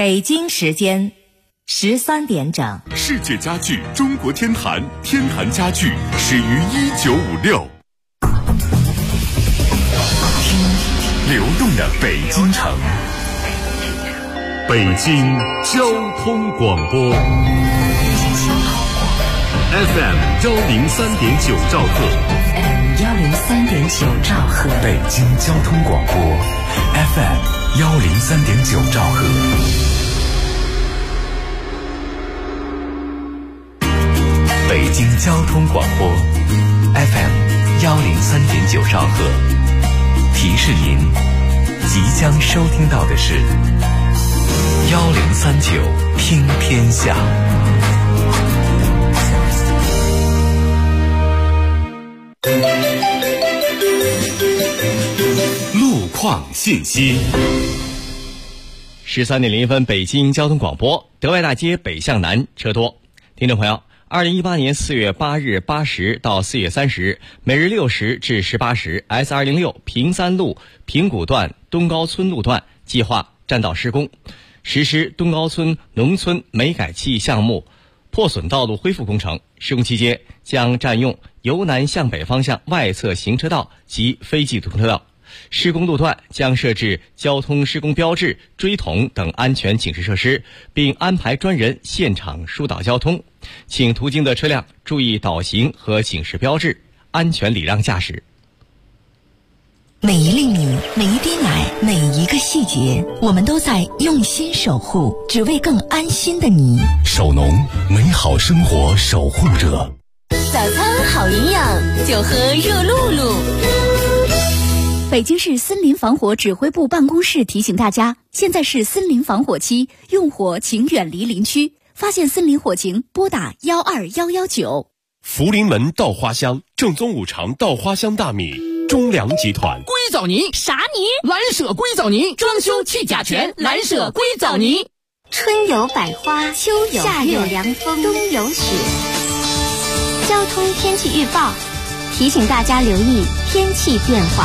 北京时间13点整。 世界家具中国天坛，天坛家具始于1956。听流动的北京城，北京交通广播 FM 103.9兆赫 103.9兆赫， 北京交通广播 FM 103.9兆赫。北京交通广播 FM 103.9兆赫，提示您即将收听到的是1039听天下。路况信息。 13点01分，北京交通广播，德外大街北向南车多。听众朋友，2018年4月8日8时到4月30日，每日6时至18时 ，S206 平三路平谷段东高村路段计划占道施工，实施东高村农村煤改气项目破损道路恢复工程。施工期间将占用由南向北方向外侧行车道及非机动车道。施工路段将设置交通施工标志、锥筒等安全警示设施，并安排专人现场疏导交通。请途经的车辆注意导行和警示标志，安全礼让驾驶。 每一粒米，每一滴奶，每一个细节，我们都在用心守护，只为更安心的你。 首农，美好生活守护者。 早餐好营养，就喝热露露。 北京市森林防火指挥部办公室提醒大家，现在是森林防火期，用火请远离林区，发现森林火情拨打12119。 福临门稻花香，正宗五常稻花香大米，中粮集团。 硅藻泥啥泥？ 蓝舍硅藻泥，装修去甲醛，蓝舍硅藻泥。 春有百花，秋有夏有凉风，冬有雪。交通天气预报提醒大家留意天气变化。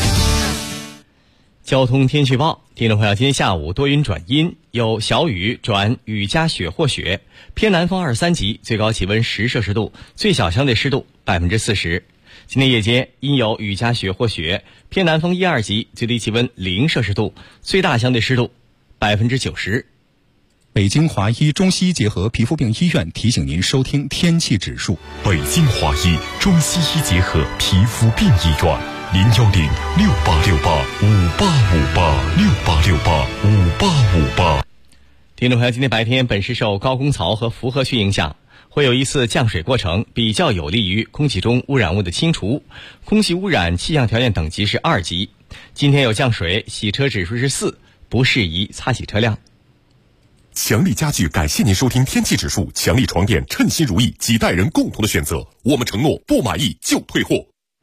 交通天气预报，听众朋友，今天下午多云转阴，有小雨转雨夹雪或雪，偏南风2、3级，最高气温10摄氏度，最小相对湿度40%。今天夜间因有雨夹雪或雪，偏南风1、2级，最低气温0摄氏度，最大相对湿度90%。 北京华医中西医结合皮肤病医院提醒您收听天气指数。 北京华医中西医结合皮肤病医院，01068685858，6858，6858。 听众朋友，今天白天本市受高公槽和符合区影响，会有一次降水过程，比较有利于空气中污染物的清除。空气污染气象条件等级是2级。今天有降水，洗车指数是4，不适宜擦洗车辆。 强力家具感谢您收听天气指数，强力床垫称心如意，几代人共同的选择。我们承诺不满意就退货。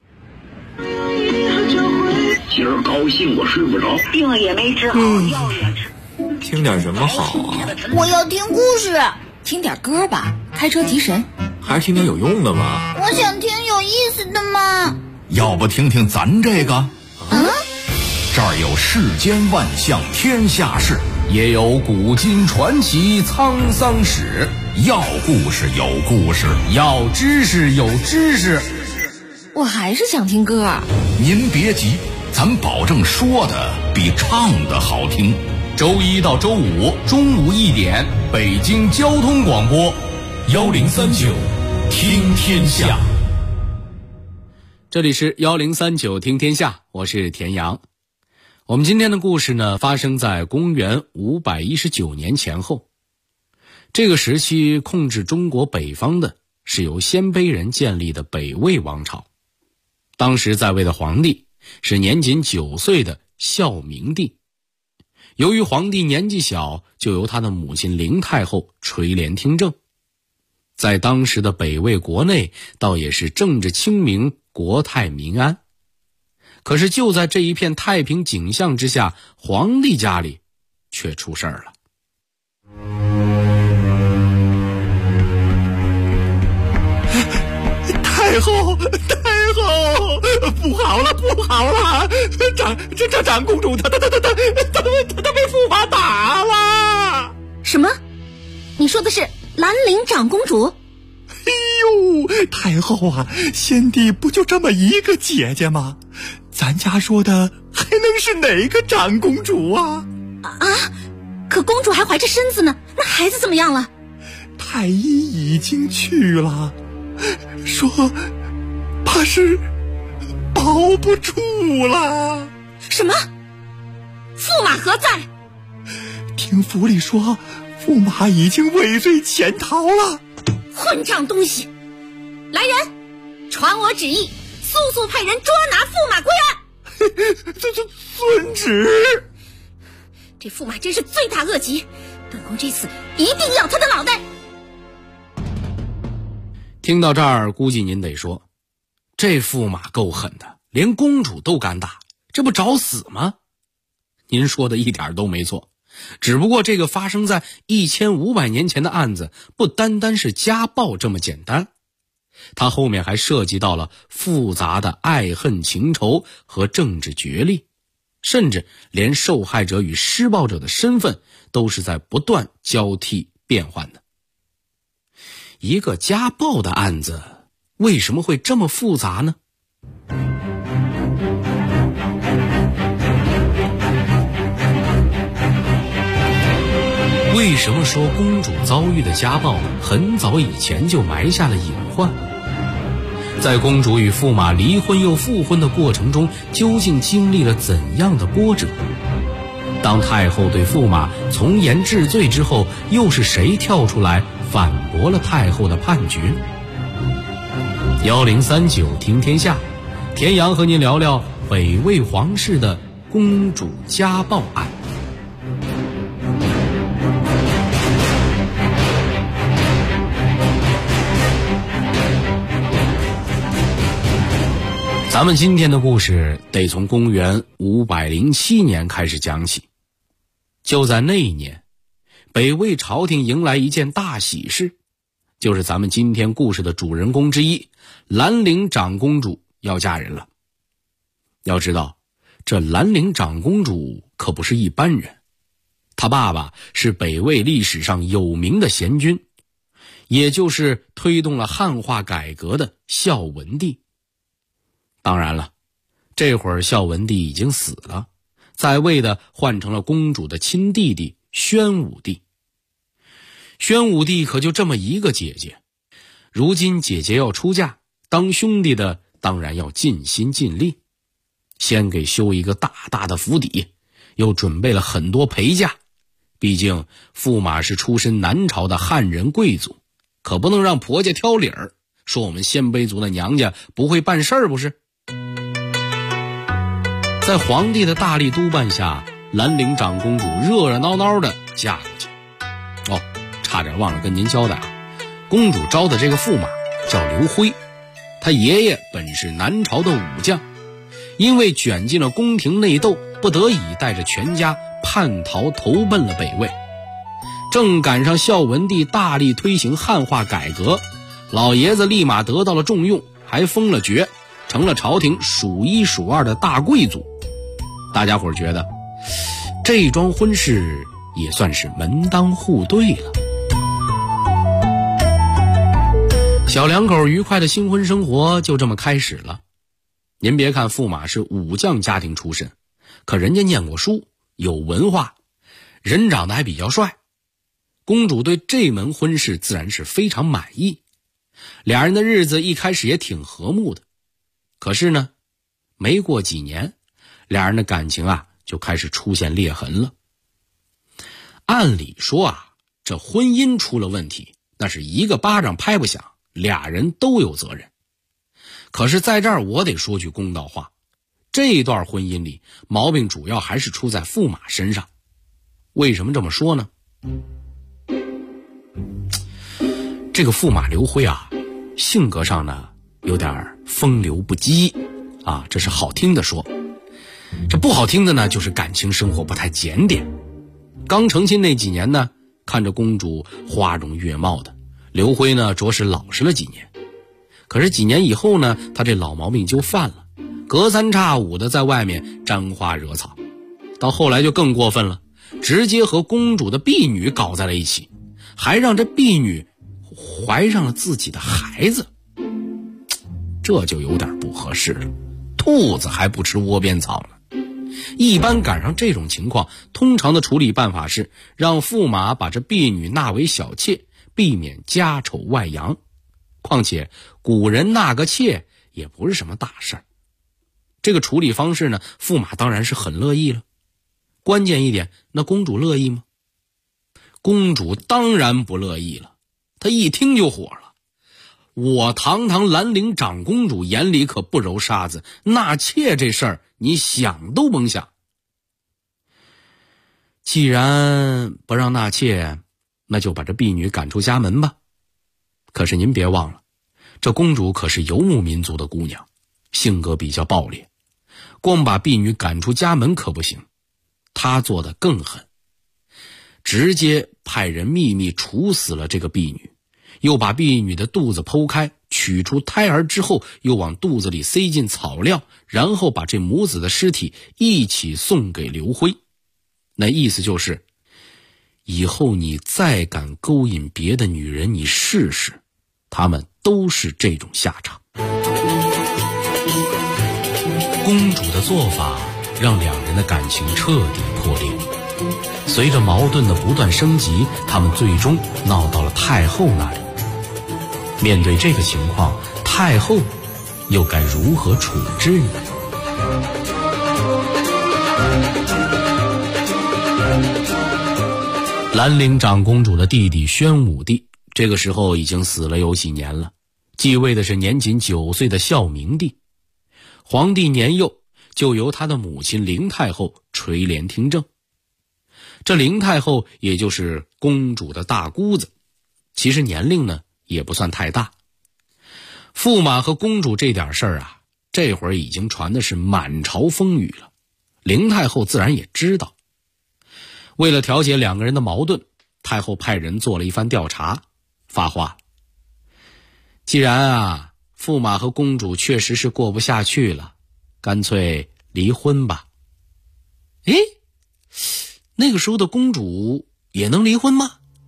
今儿高兴我睡不着， 病也没治好，药也吃。 听点什么好啊？ 我要听故事。 听点歌吧，开车提神。 还是听点有用的吧。 我想听有意思的嘛。 要不听听咱这个？这儿有世间万象天下事，也有古今传奇沧桑史。要故事有故事，要知识有知识。 我还是想听歌。 您别急，咱保证说的比唱的好听。周一到周五中午1点，北京交通广播1039听天下。 这里是1039听天下，我是田阳。我们今天的故事呢，发生在公元519年前后。这个时期控制中国北方的是由鲜卑人建立的北魏王朝。当时在位的皇帝是年仅9岁的孝明帝。由于皇帝年纪小，就由他的母亲灵太后垂帘听政。在当时的北魏国内，倒也是政治清明，国泰民安。可是就在这一片太平景象之下，皇帝家里却出事儿了。 太后，不好了，长公主她被驸马打了。 什么？你说的是兰陵长公主？ 哎呦，太后啊，先帝不就这么一个姐姐吗？咱家说的还能是哪个长公主啊？ 可公主还怀着身子呢，那孩子怎么样了？ 太医已经去了，说怕是保不住了。 什么？驸马何在？ 听府里说，驸马已经畏罪潜逃了。 混账东西！来人，传我旨意，速速派人捉拿驸马归案。 遵旨。 这驸马真是罪大恶极，本宫这次一定要他的脑袋。 听到这儿，估计您得说，这驸马够狠的，连公主都敢打，这不找死吗？您说的一点都没错，只不过这个发生在1500年前的案子，不单单是家暴这么简单，它后面还涉及到了复杂的爱恨情仇和政治角力，甚至连受害者与施暴者的身份都是在不断交替变换的。一个家暴的案子为什么会这么复杂呢？为什么说公主遭遇的家暴很早以前就埋下了隐患？在公主与驸马离婚又复婚的过程中，究竟经历了怎样的波折？当太后对驸马从严治罪之后，又是谁跳出来反驳了太后的判决？1039听天下，田阳和您聊聊北魏皇室的公主家暴案。咱们今天的故事得从公元507年开始讲起。就在那一年，北魏朝廷迎来一件大喜事，就是咱们今天故事的主人公之一，兰陵长公主要嫁人了。要知道，这兰陵长公主可不是一般人，她爸爸是北魏历史上有名的贤君，也就是推动了汉化改革的孝文帝。当然了，这会儿孝文帝已经死了，在位的换成了公主的亲弟弟宣武帝。宣武帝可就这么一个姐姐，如今姐姐要出嫁，当兄弟的当然要尽心尽力，先给修一个大大的府邸，又准备了很多陪嫁。毕竟驸马是出身南朝的汉人贵族，可不能让婆家挑理儿，说我们鲜卑族的娘家不会办事儿，不是？在皇帝的大力督办下，兰陵长公主热热闹闹的嫁过去。差点忘了跟您交代啊，公主招的这个驸马叫刘辉，他爷爷本是南朝的武将，因为卷进了宫廷内斗，不得已带着全家叛逃投奔了北魏。正赶上孝文帝大力推行汉化改革，老爷子立马得到了重用，还封了爵，成了朝廷数一数二的大贵族。大家伙觉得这桩婚事也算是门当户对了。小两口愉快的新婚生活就这么开始了。您别看驸马是武将家庭出身，可人家念过书，有文化，人长得还比较帅。公主对这门婚事自然是非常满意，俩人的日子一开始也挺和睦的。可是呢，没过几年，俩人的感情就开始出现裂痕了。按理说这婚姻出了问题，那是一个巴掌拍不响，俩人都有责任。可是在这儿我得说句公道话，这段婚姻里毛病主要还是出在驸马身上。为什么这么说呢？这个驸马刘辉性格上呢有点风流不羁这是好听的说。这不好听的呢，就是感情生活不太检点。刚成亲那几年呢，看着公主花容月貌的，刘辉呢着实老实了几年。可是几年以后呢，他这老毛病就犯了，隔三差五的在外面沾花惹草。到后来就更过分了， 直接和公主的婢女搞在了一起，还让这婢女怀上了自己的孩子，这就有点不合适了。兔子还不吃窝边草呢。一般赶上这种情况，通常的处理办法是让驸马把这婢女纳为小妾，避免家丑外扬。况且古人纳个妾也不是什么大事儿。这个处理方式呢，驸马当然是很乐意了。关键一点，那公主乐意吗？公主当然不乐意了，她一听就火了。我堂堂兰陵长公主眼里可不揉沙子，纳妾这事儿你想都甭想。既然不让纳妾，那就把这婢女赶出家门吧。可是您别忘了，这公主可是游牧民族的姑娘，性格比较暴烈，光把婢女赶出家门可不行，她做得更狠，直接派人秘密处死了这个婢女，又把婢女的肚子剖开，取出胎儿之后，又往肚子里塞进草料，然后把这母子的尸体一起送给刘辉。那意思就是，以后你再敢勾引别的女人，你试试，她们都是这种下场。公主的做法让两人的感情彻底破裂，随着矛盾的不断升级，他们最终闹到了太后那里。面对这个情况，太后又该如何处置呢？兰陵长公主的弟弟宣武帝这个时候已经死了有几年了，继位的是年仅9岁的孝明帝。皇帝年幼就由他的母亲灵太后垂帘听政。这灵太后也就是公主的大姑子，其实年龄呢也不算太大。驸马和公主这点事儿啊，这会儿已经传的是满朝风雨了，灵太后自然也知道。为了调解两个人的矛盾，太后派人做了一番调查，发话：既然驸马和公主确实是过不下去了，干脆离婚吧。诶，那个时候的公主也能离婚吗？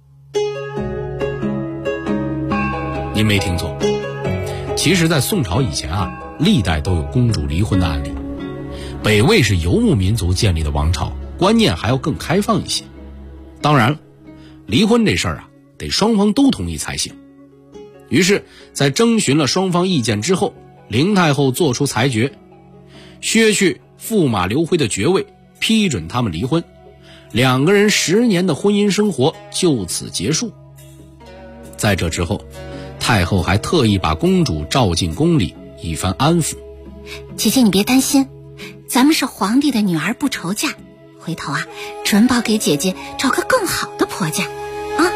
您没听错，其实在宋朝以前历代都有公主离婚的案例。北魏是游牧民族建立的王朝，观念还要更开放一些。当然了，离婚这事儿得双方都同意才行。于是在征询了双方意见之后，灵太后做出裁决，削去驸马刘辉的爵位，批准他们离婚，两个人10年的婚姻生活就此结束。在这之后，太后还特意把公主召进宫里，一番安抚。 姐姐你别担心，咱们是皇帝的女儿不愁嫁，回头准保给姐姐找个更好的婆家啊。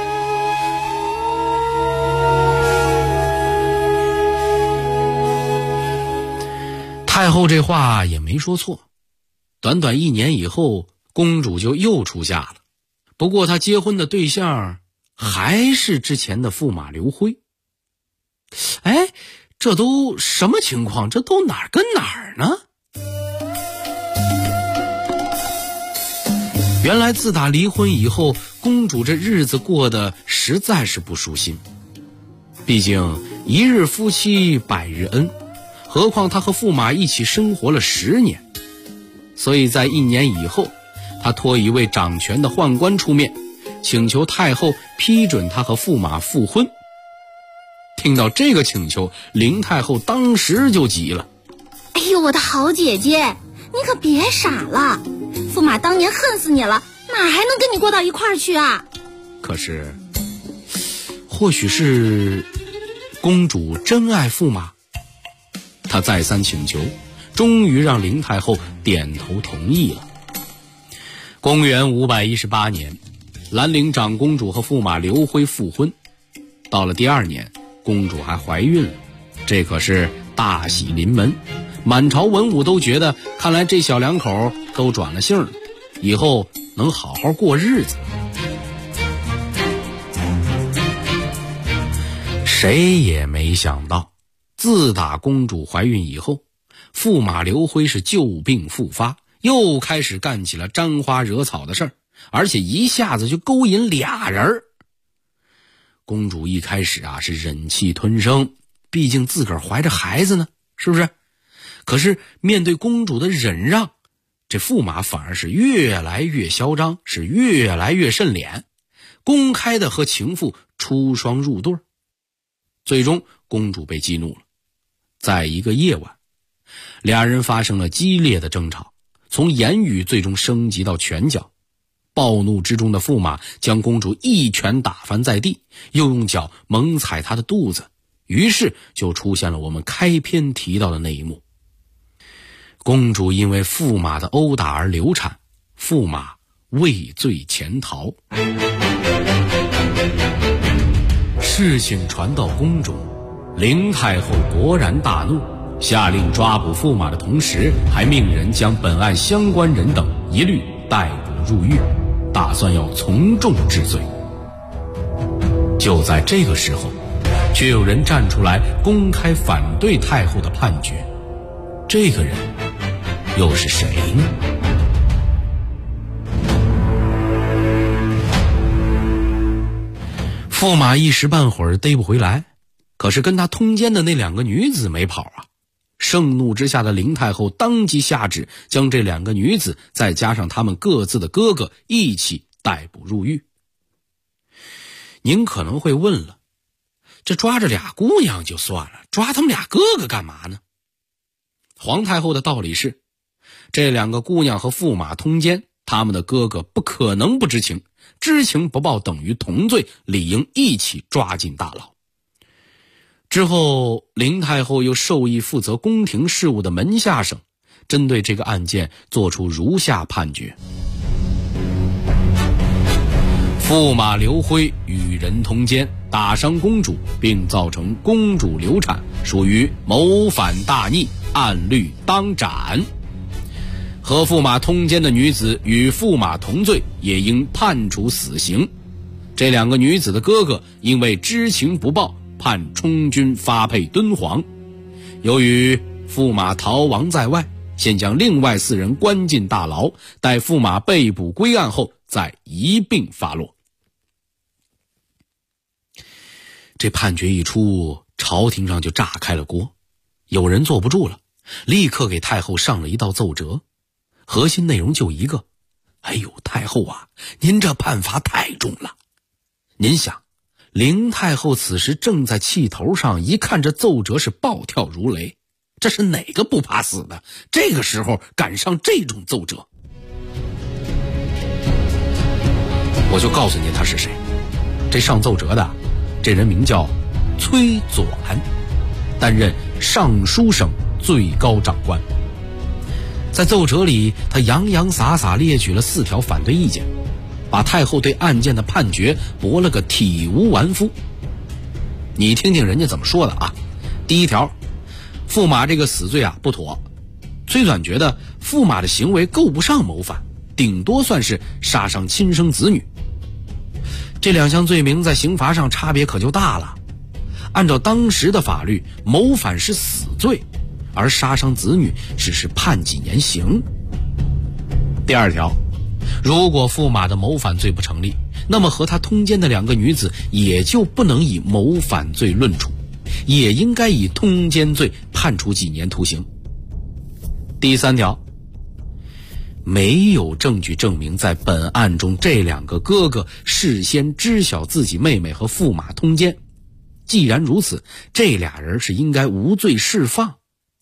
太后这话也没说错，短短1年以后，公主就又出嫁了。不过她结婚的对象还是之前的驸马刘辉。哎，这都什么情况？这都哪儿跟哪儿呢？原来自打离婚以后，公主这日子过得实在是不舒心。毕竟一日夫妻百日恩，何况她和驸马一起生活了10年。所以在1年以后，她托一位掌权的宦官出面，请求太后批准她和驸马复婚。听到这个请求，灵太后当时就急了。 哎呦，我的好姐姐，你可别傻了，驸马当年恨死你了，哪还能跟你过到一块儿去啊？ 可是或许是公主真爱驸马，她再三请求，终于让灵太后点头同意了。公元518年，兰陵长公主和驸马刘辉复婚。到了第2年，公主还怀孕了，这可是大喜临门。满朝文武都觉得，看来这小两口都转了性了，以后能好好过日子。谁也没想到，自打公主怀孕以后，驸马刘辉是旧病复发，又开始干起了沾花惹草的事儿， 而且一下子就勾引俩人。公主一开始是忍气吞声，毕竟自个儿怀着孩子呢，是不是？可是面对公主的忍让，这驸马反而是越来越嚣张，是越来越渗脸，公开的和情妇出双入对。最终公主被激怒了，在一个夜晚，俩人发生了激烈的争吵，从言语最终升级到拳脚。暴怒之中的驸马将公主一拳打翻在地，又用脚猛踩她的肚子，于是就出现了我们开篇提到的那一幕。公主因为驸马的殴打而流产，驸马畏罪潜逃。事情传到宫中，灵太后勃然大怒，下令抓捕驸马的同时，还命人将本案相关人等一律逮捕入狱，打算要从重治罪。就在这个时候，却有人站出来公开反对太后的判决，这个人又是谁呢？驸马一时半会儿逮不回来，可是跟他通奸的那两个女子没跑啊。盛怒之下的灵太后当即下旨，将这两个女子再加上他们各自的哥哥一起逮捕入狱。您可能会问了，这抓着俩姑娘就算了，抓他们俩哥哥干嘛呢？皇太后的道理是，这两个姑娘和驸马通奸，他们的哥哥不可能不知情，知情不报等于同罪，理应一起抓进大牢。之后，灵太后又授意负责宫廷事务的门下省，针对这个案件作出如下判决：驸马刘辉与人通奸，打伤公主，并造成公主流产，属于谋反大逆，按律当斩。和驸马通奸的女子与驸马同罪，也应判处死刑。这两个女子的哥哥因为知情不报，判充军发配敦煌。由于驸马逃亡在外，先将另外4人关进大牢，待驸马被捕归案后再一并发落。这判决一出，朝廷上就炸开了锅，有人坐不住了，立刻给太后上了一道奏折，核心内容就一个：哎呦，太后啊，您这判罚太重了。您想，灵太后此时正在气头上，一看这奏折是暴跳如雷，这是哪个不怕死的？这个时候赶上这种奏折，我就告诉您他是谁。这上奏折的这人名叫崔左安，担任尚书省最高长官。在奏折里，他洋洋洒洒列举了4条反对意见，把太后对案件的判决驳了个体无完肤。你听听人家怎么说的啊。第1条，驸马这个死罪不妥。崔纂觉得驸马的行为够不上谋反，顶多算是杀伤亲生子女。这2项罪名在刑罚上差别可就大了。按照当时的法律，谋反是死罪，而杀伤子女只是判几年刑。第2条，如果驸马的谋反罪不成立，那么和他通奸的2个女子也就不能以谋反罪论处，也应该以通奸罪判处几年徒刑。第3条，没有证据证明在本案中这2个哥哥事先知晓自己妹妹和驸马通奸。既然如此，这俩人是应该无罪释放。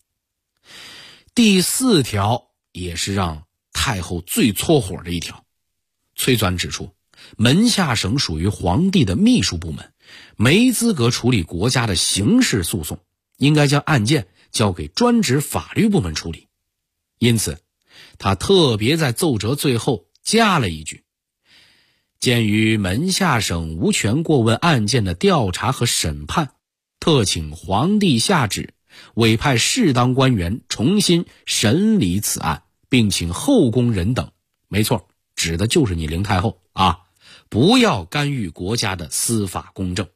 第4条也是让太后最搓火的一条。崔纂指出，门下省属于皇帝的秘书部门，没资格处理国家的刑事诉讼，应该将案件交给专职法律部门处理。因此他特别在奏折最后加了一句：鉴于门下省无权过问案件的调查和审判，特请皇帝下旨委派适当官员重新审理此案，并请后宫人等，没错，指的就是你灵太后啊，不要干预国家的司法公正。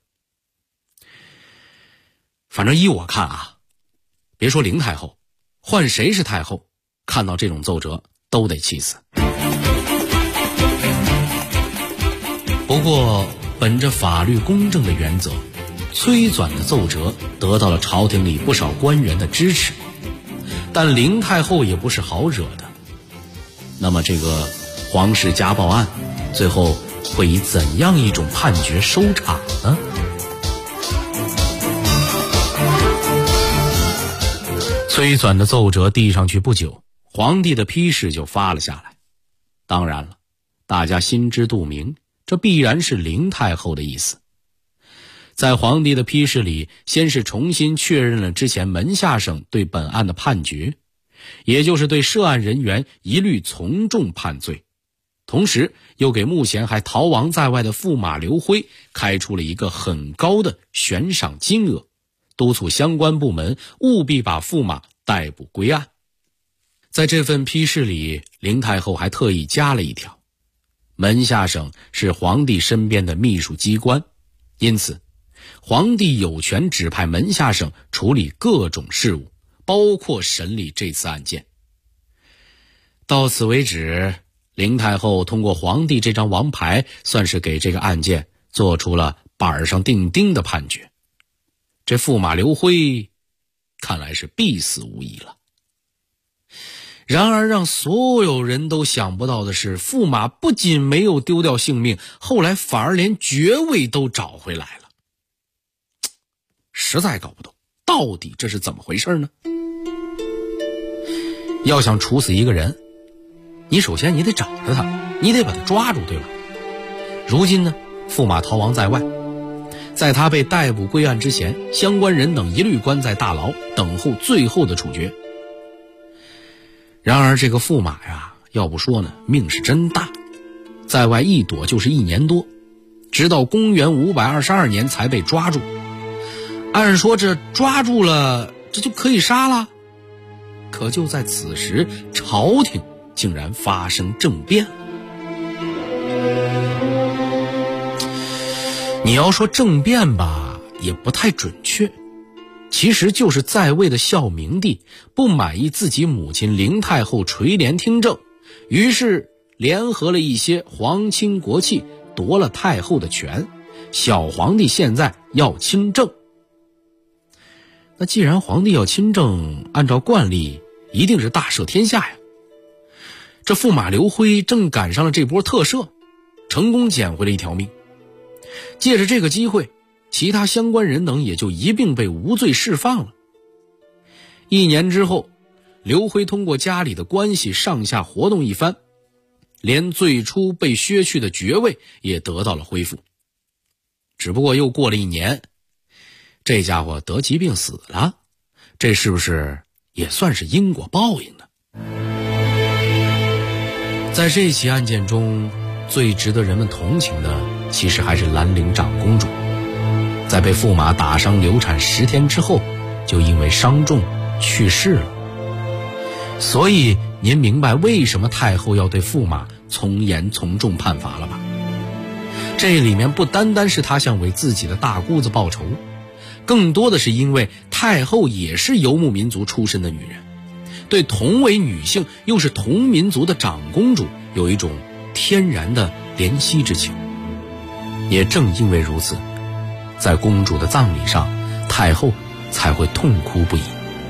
反正依我看啊，别说灵太后，换谁是太后，看到这种奏折都得气死。 不过本着法律公正的原则，崔纂的奏折得到了朝廷里不少官员的支持，但灵太后也不是好惹的。那么这个皇室家暴案最后会以怎样一种判决收场呢？崔纂的奏折递上去不久，皇帝的批示就发了下来。当然了，大家心知肚明，这必然是灵太后的意思。在皇帝的批示里，先是重新确认了之前门下省对本案的判决，也就是对涉案人员一律从重判罪，同时又给目前还逃亡在外的驸马刘辉开出了一个很高的悬赏金额，督促相关部门务必把驸马逮捕归案。在这份批示里，灵太后还特意加了一条：门下省是皇帝身边的秘书机关，因此皇帝有权指派门下省处理各种事务，包括审理这次案件。到此为止，灵太后通过皇帝这张王牌，算是给这个案件做出了板上钉钉的判决。这驸马刘辉看来是必死无疑了。然而让所有人都想不到的是，驸马不仅没有丢掉性命，后来反而连爵位都找回来了。实在搞不懂，到底这是怎么回事呢？要想处死一个人，你首先你得找着他，你得把他抓住，对吧？如今呢，驸马逃亡在外，在他被逮捕归案之前，相关人等一律关在大牢，等候最后的处决。然而这个驸马呀，要不说呢，命是真大，在外一躲就是1年多，直到公元522年才被抓住。按说这抓住了，这就可以杀了。可就在此时，朝廷竟然发生政变了。你要说政变吧，也不太准确，其实就是在位的孝明帝不满意自己母亲灵太后垂帘听政，于是联合了一些皇亲国戚，夺了太后的权，小皇帝现在要亲政。那既然皇帝要亲政，按照惯例一定是大赦天下呀。这驸马刘辉正赶上了这波特赦，成功捡回了一条命。借着这个机会，其他相关人等也就一并被无罪释放了。1年之后，刘辉通过家里的关系上下活动一番，连最初被削去的爵位也得到了恢复。只不过又过了1年，这家伙得疾病死了，这是不是也算是因果报应呢？在这起案件中，最值得人们同情的其实还是兰陵长公主，在被驸马打伤流产10天之后，就因为伤重去世了。所以您明白为什么太后要对驸马从严从重判罚了吧？这里面不单单是她想为自己的大姑子报仇，更多的是因为太后也是游牧民族出身的女人，对同为女性又是同民族的长公主有一种天然的怜惜之情。也正因为如此，在公主的葬礼上，太后才会痛哭不已。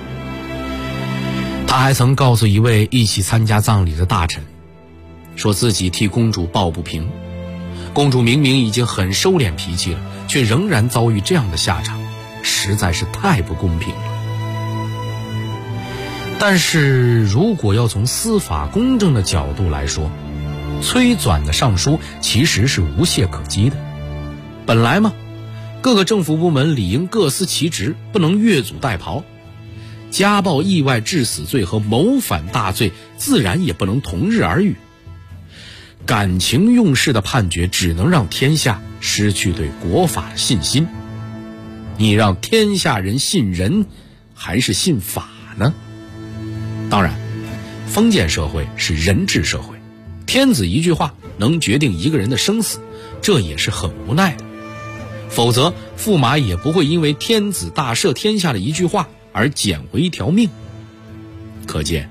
她还曾告诉一位一起参加葬礼的大臣，说自己替公主抱不平，公主明明已经很收敛脾气了，却仍然遭遇这样的下场，实在是太不公平了。但是如果要从司法公正的角度来说，崔纂的上书其实是无懈可击的。本来嘛，各个政府部门理应各司其职，不能越俎代庖。家暴意外致死罪和谋反大罪自然也不能同日而语。感情用事的判决只能让天下失去对国法的信心。你让天下人信人还是信法呢？当然，封建社会是人治社会，天子一句话能决定一个人的生死，这也是很无奈的。否则驸马也不会因为天子大赦天下的一句话而捡回一条命。可见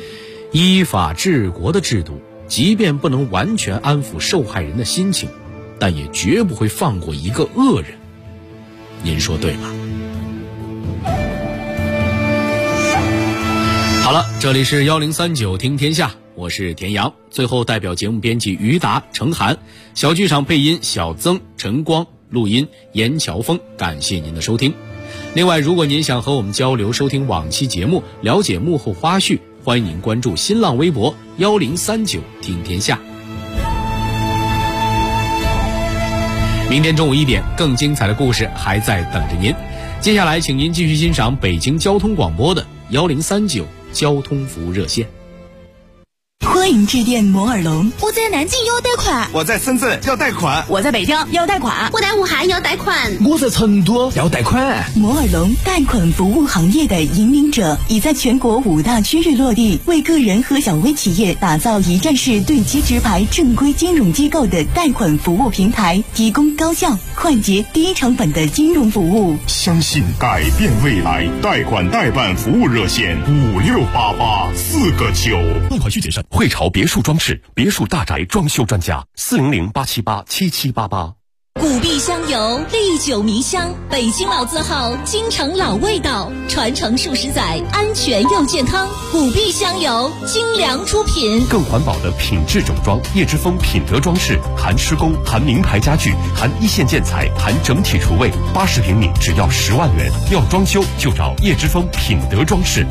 依法治国的制度即便不能完全安抚受害人的心情， 但也绝不会放过一个恶人。您说对吗？好了，这里是1039听天下，我是田阳。最后代表节目编辑于达、程涵，小剧场配音小曾、陈光，录音严乔峰，感谢您的收听。另外，如果您想和我们交流、收听往期节目、了解幕后花絮，欢迎您关注新浪微博1039听天下。明天中午1点，更精彩的故事还在等着您。接下来，请您继续欣赏北京交通广播的1039交通服务热线。 欢迎致电摩尔龙。 我在南京要贷款， 我在深圳要贷款， 我在北京要贷款， 我在武汉要贷款， 我在成都要贷款。 摩尔龙贷款服务行业的引领者，已在全国5大区域落地，为个人和小微企业打造一站式对接直排正规金融机构的贷款服务平台，提供高效、快捷、低成本的金融服务。 相信改变未来，贷款代办服务热线5688-4个9。 贷款需谨慎。汇潮别墅装饰，别墅大宅装修专家，400-878-7788。 古壁香油，历久弥香，北京老字号，京城老味道，传承数十载，安全又健康。古壁香油，精良出品， 更环保的品质整装，叶之峰品德装饰，含施工，含名牌家具，含一线建材，含整体厨卫，80平米只要10万元。要装修就找叶之峰品德装饰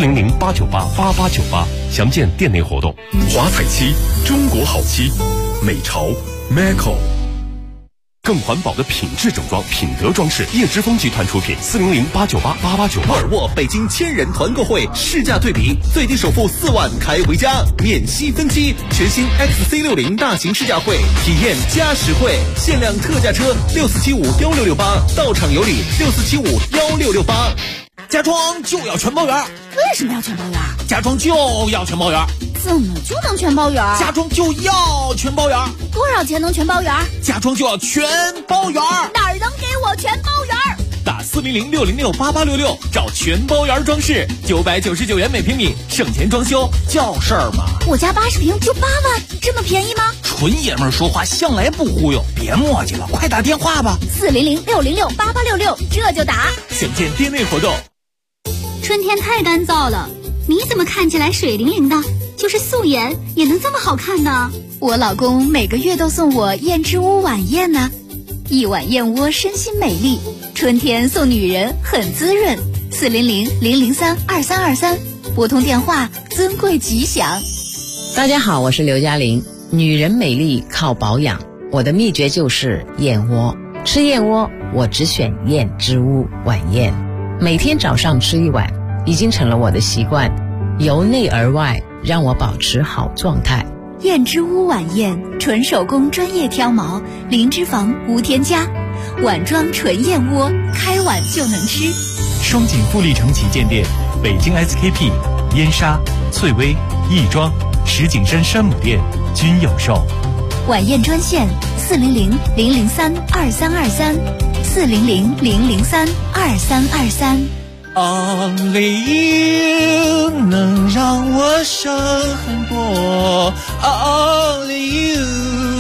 ，400-898-8898，详见店内活动。 华彩漆，中国好漆，美潮 Maco。 更环保的品质整装，品德装饰，叶之峰集团出品，400-898-8898。 沃尔沃北京1000人团购会，试驾对比，最低首付4万开回家，免息分期。全新 XC60 大型试驾会，体验加实惠，限量特价车6475-1668，到场有礼6475-1668。 家装就要全包圆。 为什么要全包圆？ 家装就要全包圆。 怎么就能全包圆？ 家装就要全包圆。 多少钱能全包圆？ 家装就要全包圆。 哪儿能给我全包圆？ 打400-606-8866，找全包圆装饰，999元每平米，省钱装修叫事儿嘛。 我家80平就8万，这么便宜吗？ 纯爷们儿说话向来不忽悠，别磨叽了，快打电话吧。 400-606-8866，这就打。 详见店内活动。 春天太干燥了，你怎么看起来水灵灵的？就是素颜也能这么好看呢？ 我老公每个月都送我燕之屋晚宴呢，一碗燕窝身心美丽，春天送女人很滋润。400-003-2323，拨通电话，尊贵吉祥。 大家好，我是刘嘉玲。女人美丽靠保养，我的秘诀就是燕窝。吃燕窝，我只选燕之屋晚宴，每天早上吃一碗，已经成了我的习惯，由内而外让我保持好状态。 燕之屋晚宴，纯手工专业挑毛，零脂肪无添加，碗装纯燕窝，开碗就能吃。 双井富力城旗舰店、北京 SKP、燕莎、翠微、亦庄、石景山山姆店均有售。 晚宴专线400-003-2323 400-003-2323。 Only you 能让我想很多 ，Only you。